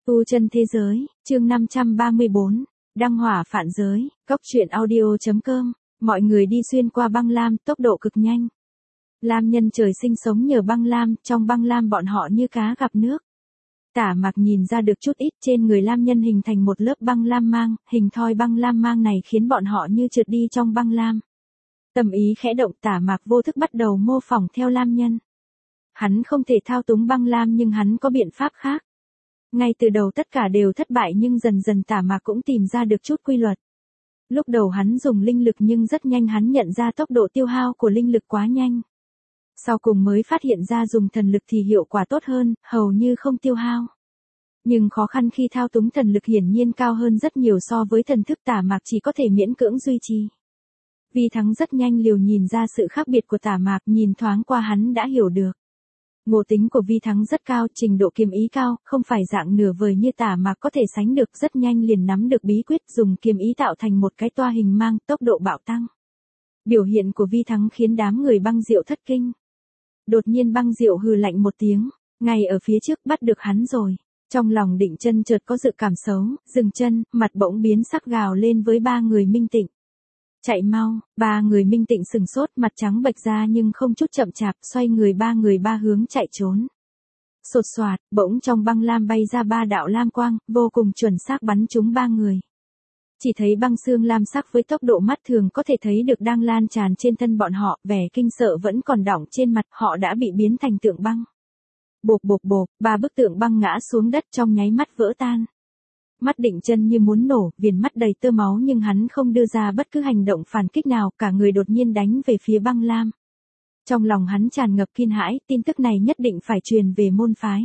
Tu chân thế giới, chương 534, đăng hỏa phản giới, góc truyện audio.com, mọi người đi xuyên qua băng lam, tốc độ cực nhanh. Lam nhân trời sinh sống nhờ băng lam, trong băng lam bọn họ như cá gặp nước. Tả Mạc nhìn ra được chút ít, trên người lam nhân hình thành một lớp băng lam mang, hình thoi băng lam mang này khiến bọn họ như trượt đi trong băng lam. Tâm ý khẽ động, Tả Mạc vô thức bắt đầu mô phỏng theo lam nhân. Hắn không thể thao túng băng lam nhưng hắn có biện pháp khác. Ngay từ đầu tất cả đều thất bại nhưng dần dần Tả Mạc cũng tìm ra được chút quy luật. Lúc đầu hắn dùng linh lực nhưng rất nhanh hắn nhận ra tốc độ tiêu hao của linh lực quá nhanh. Sau cùng mới phát hiện ra dùng thần lực thì hiệu quả tốt hơn, hầu như không tiêu hao. Nhưng khó khăn khi thao túng thần lực hiển nhiên cao hơn rất nhiều so với thần thức, Tả Mạc chỉ có thể miễn cưỡng duy trì. Vi Thắng rất nhanh liều nhìn ra sự khác biệt của Tả Mạc, nhìn thoáng qua hắn đã hiểu được. Ngộ tính của Vi Thắng rất cao, trình độ kiếm ý cao, không phải dạng nửa vời như Tả Mạc có thể sánh được, rất nhanh liền nắm được bí quyết dùng kiếm ý tạo thành một cái toa hình mang, tốc độ bạo tăng. Biểu hiện của Vi Thắng khiến đám người Băng Diệu thất kinh. Đột nhiên Băng Diệu hừ lạnh một tiếng, ngay ở phía trước bắt được hắn rồi. Trong lòng Định Chân chợt có dự cảm xấu, dừng chân, mặt bỗng biến sắc gào lên với ba người Minh Tịnh. Chạy mau, ba người Minh Tịnh sừng sốt, mặt trắng bệch ra nhưng không chút chậm chạp, xoay người ba hướng chạy trốn. Sột soạt, bỗng trong băng lam bay ra ba đạo lam quang, vô cùng chuẩn xác bắn trúng ba người. Chỉ thấy băng xương lam sắc với tốc độ mắt thường có thể thấy được đang lan tràn trên thân bọn họ, vẻ kinh sợ vẫn còn đọng trên mặt, họ đã bị biến thành tượng băng. Bộp bộp bộp, ba bức tượng băng ngã xuống đất trong nháy mắt vỡ tan. Mắt Định Chân như muốn nổ, viền mắt đầy tơ máu nhưng hắn không đưa ra bất cứ hành động phản kích nào, cả người đột nhiên đánh về phía băng lam. Trong lòng hắn tràn ngập kinh hãi, tin tức này nhất định phải truyền về môn phái.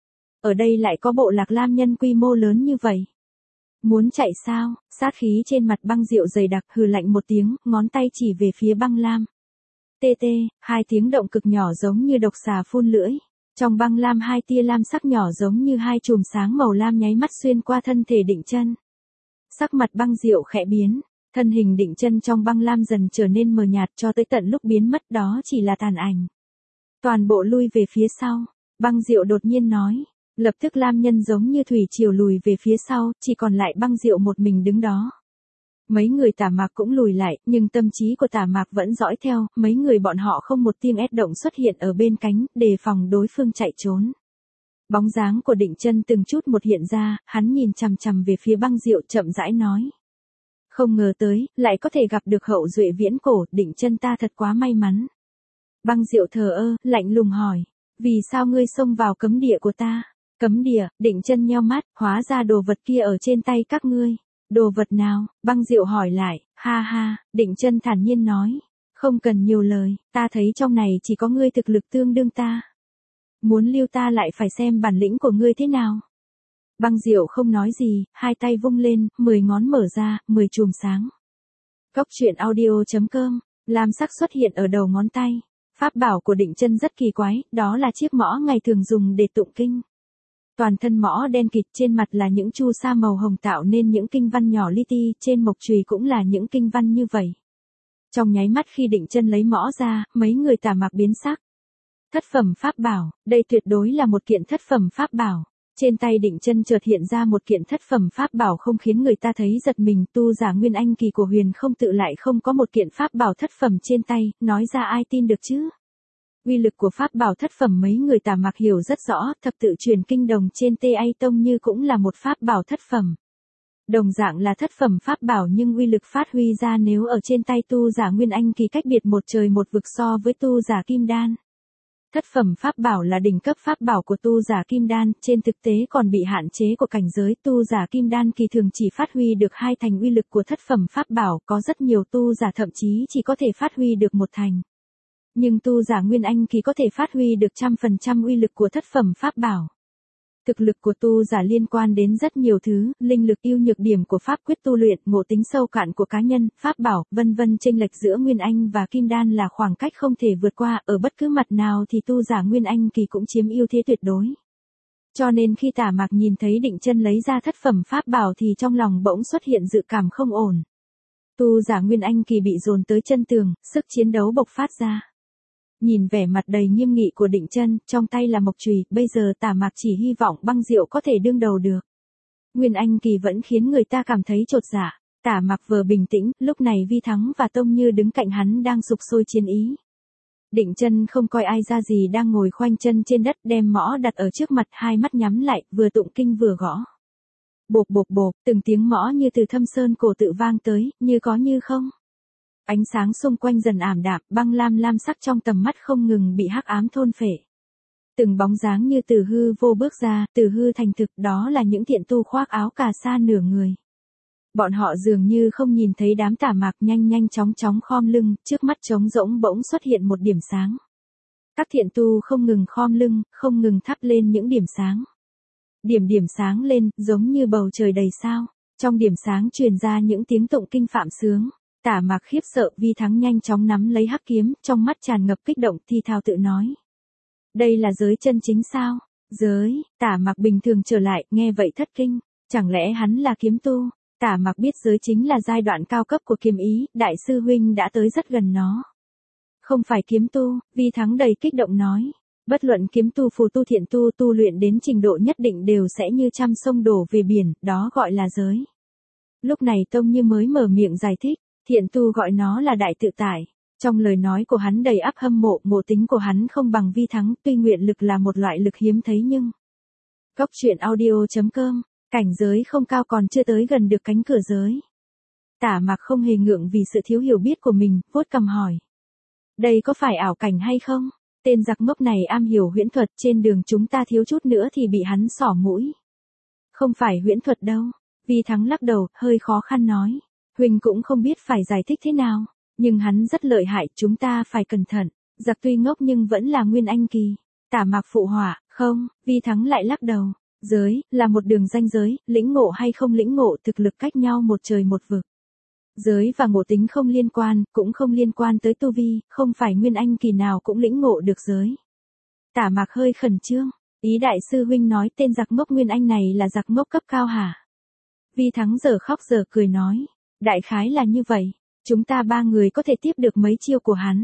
Ở đây lại có bộ lạc lam nhân quy mô lớn như vậy. Muốn chạy sao? Sát khí trên mặt Băng Diệu dày đặc, hừ lạnh một tiếng, ngón tay chỉ về phía băng lam. Tê tê, hai tiếng động cực nhỏ giống như độc xà phun lưỡi. Trong băng lam hai tia lam sắc nhỏ giống như hai chùm sáng màu lam nháy mắt xuyên qua thân thể Định Chân. Sắc mặt Băng Diệu khẽ biến, thân hình Định Chân trong băng lam dần trở nên mờ nhạt cho tới tận lúc biến mất đó chỉ là tàn ảnh. Toàn bộ lui về phía sau, Băng Diệu đột nhiên nói, lập tức lam nhân giống như thủy triều lùi về phía sau, chỉ còn lại Băng Diệu một mình đứng đó. Mấy người Tả Mạc cũng lùi lại, nhưng tâm trí của Tả Mạc vẫn dõi theo, mấy người bọn họ không một tiếng ét động xuất hiện ở bên cánh, đề phòng đối phương chạy trốn. Bóng dáng của Định Chân từng chút một hiện ra, hắn nhìn chằm chằm về phía Băng Diệu chậm rãi nói. Không ngờ tới, lại có thể gặp được hậu duệ viễn cổ, Định Chân ta thật quá may mắn. Băng Diệu thờ ơ, lạnh lùng hỏi, vì sao ngươi xông vào cấm địa của ta? Cấm địa, Định Chân nheo mắt, hóa ra đồ vật kia ở trên tay các ngươi. Đồ vật nào? Băng Diệu hỏi lại, ha ha, Định Chân thản nhiên nói, không cần nhiều lời, ta thấy trong này chỉ có ngươi thực lực tương đương ta. Muốn lưu ta lại phải xem bản lĩnh của ngươi thế nào. Băng Diệu không nói gì, hai tay vung lên, 10 ngón mở ra, 10 chùm sáng. Góc truyện audio.com, lam sắc xuất hiện ở đầu ngón tay. Pháp bảo của Định Chân rất kỳ quái, đó là chiếc mõ ngày thường dùng để tụng kinh. Toàn thân mõ đen kịt, trên mặt là những chu sa màu hồng tạo nên những kinh văn nhỏ li ti, trên mộc chùy cũng là những kinh văn như vậy. Trong nháy mắt khi Định Chân lấy mõ ra, mấy người Tả Mạc biến sắc. Thất phẩm pháp bảo, đây tuyệt đối là một kiện thất phẩm pháp bảo. Trên tay Định Chân chợt hiện ra một kiện thất phẩm pháp bảo không khiến người ta thấy giật mình, tu giả Nguyên Anh kỳ của Huyền Không Tự lại không có một kiện pháp bảo thất phẩm trên tay, nói ra ai tin được chứ? Uy lực của pháp bảo thất phẩm mấy người Tả Mạc hiểu rất rõ, thập tự truyền kinh đồng trên TA Tông như cũng là một pháp bảo thất phẩm. Đồng dạng là thất phẩm pháp bảo nhưng uy lực phát huy ra nếu ở trên tay tu giả Nguyên Anh kỳ cách biệt một trời một vực so với tu giả Kim Đan. Thất phẩm pháp bảo là đỉnh cấp pháp bảo của tu giả Kim Đan, trên thực tế còn bị hạn chế của cảnh giới, tu giả Kim Đan kỳ thường chỉ phát huy được 2 thành uy lực của thất phẩm pháp bảo, có rất nhiều tu giả thậm chí chỉ có thể phát huy được 1 thành. Nhưng tu giả Nguyên Anh kỳ có thể phát huy được 100% uy lực của thất phẩm pháp bảo. Thực lực của tu giả liên quan đến rất nhiều thứ, linh lực, ưu nhược điểm của pháp quyết tu luyện, ngộ tính sâu cạn của cá nhân, pháp bảo, vân vân. Chênh lệch giữa Nguyên Anh và Kim Đan là khoảng cách không thể vượt qua, ở bất cứ mặt nào thì tu giả Nguyên Anh kỳ cũng chiếm ưu thế tuyệt đối. Cho nên khi Tả Mạc nhìn thấy Định Chân lấy ra thất phẩm pháp bảo thì trong lòng bỗng xuất hiện dự cảm không ổn. Tu giả Nguyên Anh kỳ bị dồn tới chân tường, sức chiến đấu bộc phát ra. Nhìn vẻ mặt đầy nghiêm nghị của Định Chân, trong tay là mộc chùy, bây giờ Tả Mạc chỉ hy vọng Băng Diệu có thể đương đầu được. Nguyên Anh Kỳ vẫn khiến người ta cảm thấy chột dạ. Tả Mặc vừa bình tĩnh, lúc này Vi Thắng và Tông Như đứng cạnh hắn đang sục sôi chiến ý. Định Chân không coi ai ra gì đang ngồi khoanh chân trên đất, đem mõ đặt ở trước mặt, hai mắt nhắm lại, vừa tụng kinh vừa gõ. Bộp bộp bộp, từng tiếng mõ như từ thâm sơn cổ tự vang tới, như có như không. Ánh sáng xung quanh dần ảm đạm, băng lam lam sắc trong tầm mắt không ngừng bị hắc ám thôn phệ. Từng bóng dáng như từ hư vô bước ra, từ hư thành thực, đó là những thiện tu khoác áo cà sa nửa người. Bọn họ dường như không nhìn thấy đám Tả Mạc nhanh nhanh chóng chóng khom lưng, trước mắt trống rỗng bỗng xuất hiện một điểm sáng. Các thiện tu không ngừng khom lưng, không ngừng thắp lên những điểm sáng. Điểm sáng lên, giống như bầu trời đầy sao. Trong điểm sáng truyền ra những tiếng tụng kinh phạm sướng. Tả Mạc khiếp sợ, Vi Thắng nhanh chóng nắm lấy hắc kiếm, trong mắt tràn ngập kích động, thi thào tự nói. Đây là giới chân chính sao? Giới, Tả Mạc bình thường trở lại, nghe vậy thất kinh. Chẳng lẽ hắn là kiếm tu? Tả Mặc biết giới chính là giai đoạn cao cấp của kiếm ý, đại sư huynh đã tới rất gần nó. Không phải kiếm tu, Vi Thắng đầy kích động nói. Bất luận kiếm tu phù tu thiện tu tu luyện đến trình độ nhất định đều sẽ như trăm sông đổ về biển, đó gọi là giới. Lúc này Tông Như mới mở miệng giải thích, thiện tu gọi nó là đại tự tại. Trong lời nói của hắn đầy ắp hâm mộ, ngộ tính của hắn không bằng Vi Thắng, tuy nguyện lực là một loại lực hiếm thấy nhưng. Cốc truyện audio.com. Cảnh giới không cao còn chưa tới gần được cánh cửa giới. Tả Mặc không hề ngượng vì sự thiếu hiểu biết của mình, vuốt cằm hỏi. Đây có phải ảo cảnh hay không? Tên giặc ngốc này am hiểu huyễn thuật, trên đường chúng ta thiếu chút nữa thì bị hắn xỏ mũi. Không phải huyễn thuật đâu. Vi Thắng lắc đầu, hơi khó khăn nói. Huỳnh cũng không biết phải giải thích thế nào. Nhưng hắn rất lợi hại, chúng ta phải cẩn thận. Giặc tuy ngốc nhưng vẫn là Nguyên Anh Kỳ. Tả Mặc phụ họa, không, Vi Thắng lại lắc đầu. Giới, là một đường ranh giới, lĩnh ngộ hay không lĩnh ngộ thực lực cách nhau một trời một vực. Giới và ngộ tính không liên quan, cũng không liên quan tới tu vi, không phải Nguyên Anh Kỳ nào cũng lĩnh ngộ được giới. Tả Mạc hơi khẩn trương, ý đại sư huynh nói tên giặc ngốc Nguyên Anh này là giặc ngốc cấp cao hả? Vi Thắng giờ khóc giờ cười nói, đại khái là như vậy, chúng ta ba người có thể tiếp được mấy chiêu của hắn.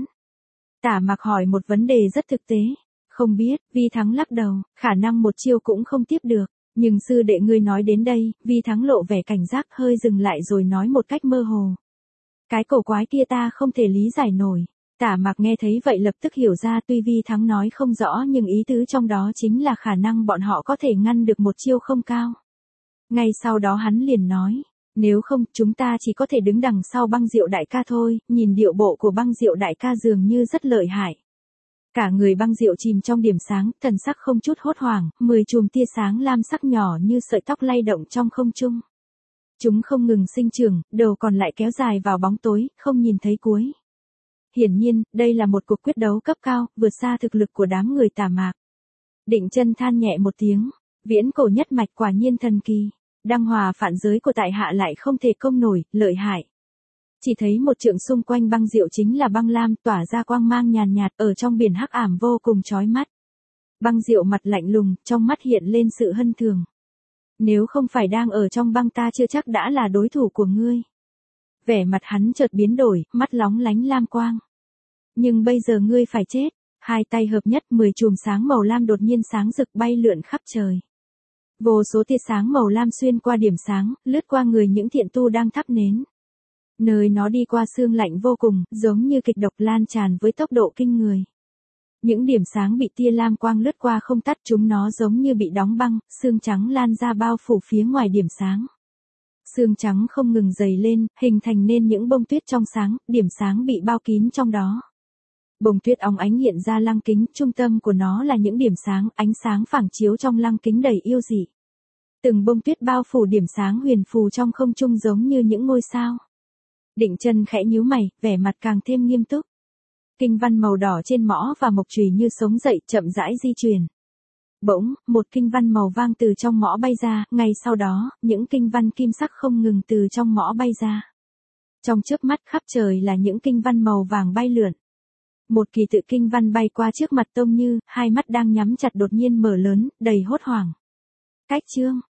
Tả Mạc hỏi một vấn đề rất thực tế. Không biết, Vi Thắng lắc đầu, khả năng một chiêu cũng không tiếp được. Nhưng sư đệ ngươi nói đến đây, Vi Thắng lộ vẻ cảnh giác, hơi dừng lại rồi nói một cách mơ hồ. Cái cổ quái kia ta không thể lý giải nổi. Tả Mạc nghe thấy vậy lập tức hiểu ra, tuy Vi Thắng nói không rõ nhưng ý tứ trong đó chính là khả năng bọn họ có thể ngăn được một chiêu không cao. Ngay sau đó hắn liền nói, nếu không chúng ta chỉ có thể đứng đằng sau Băng Diệu đại ca thôi, nhìn điệu bộ của Băng Diệu đại ca dường như rất lợi hại. Cả người Băng Diệu chìm trong điểm sáng, thần sắc không chút hốt hoảng, 10 chùm tia sáng lam sắc nhỏ như sợi tóc lay động trong không trung. Chúng không ngừng sinh trưởng, đầu còn lại kéo dài vào bóng tối, không nhìn thấy cuối. Hiển nhiên, đây là một cuộc quyết đấu cấp cao, vượt xa thực lực của đám người Tả Mạc. Định Chân than nhẹ một tiếng, viễn cổ nhất mạch quả nhiên thần kỳ, đăng hòa phản giới của tại hạ lại không thể công nổi, lợi hại. Chỉ thấy một trượng xung quanh Băng Diệu chính là băng lam tỏa ra quang mang nhàn nhạt ở trong biển hắc ảm vô cùng chói mắt. Băng Diệu mặt lạnh lùng, trong mắt hiện lên sự hân thường. Nếu không phải đang ở trong băng ta chưa chắc đã là đối thủ của ngươi. Vẻ mặt hắn chợt biến đổi, mắt lóng lánh lam quang. Nhưng bây giờ ngươi phải chết. Hai tay hợp nhất, 10 chùm sáng màu lam đột nhiên sáng rực bay lượn khắp trời. Vô số tia sáng màu lam xuyên qua điểm sáng, lướt qua người những thiện tu đang thắp nến. Nơi nó đi qua xương lạnh vô cùng, giống như kịch độc lan tràn với tốc độ kinh người. Những điểm sáng bị tia lam quang lướt qua không tắt, chúng nó giống như bị đóng băng, xương trắng lan ra bao phủ phía ngoài điểm sáng. Xương trắng không ngừng dày lên, hình thành nên những bông tuyết trong sáng, điểm sáng bị bao kín trong đó. Bông tuyết óng ánh hiện ra lăng kính, trung tâm của nó là những điểm sáng, ánh sáng phản chiếu trong lăng kính đầy yêu dị. Từng bông tuyết bao phủ điểm sáng huyền phù trong không trung giống như những ngôi sao. Định Chân khẽ nhíu mày, vẻ mặt càng thêm nghiêm túc. Kinh văn màu đỏ trên mõ và mộc chùy như sống dậy, chậm rãi di chuyển. Bỗng, một kinh văn màu vàng từ trong mõ bay ra, ngay sau đó, những kinh văn kim sắc không ngừng từ trong mõ bay ra. Trong chớp mắt khắp trời là những kinh văn màu vàng bay lượn. Một kỳ tự kinh văn bay qua trước mặt Tông Như, hai mắt đang nhắm chặt đột nhiên mở lớn, đầy hốt hoảng. Cách chương,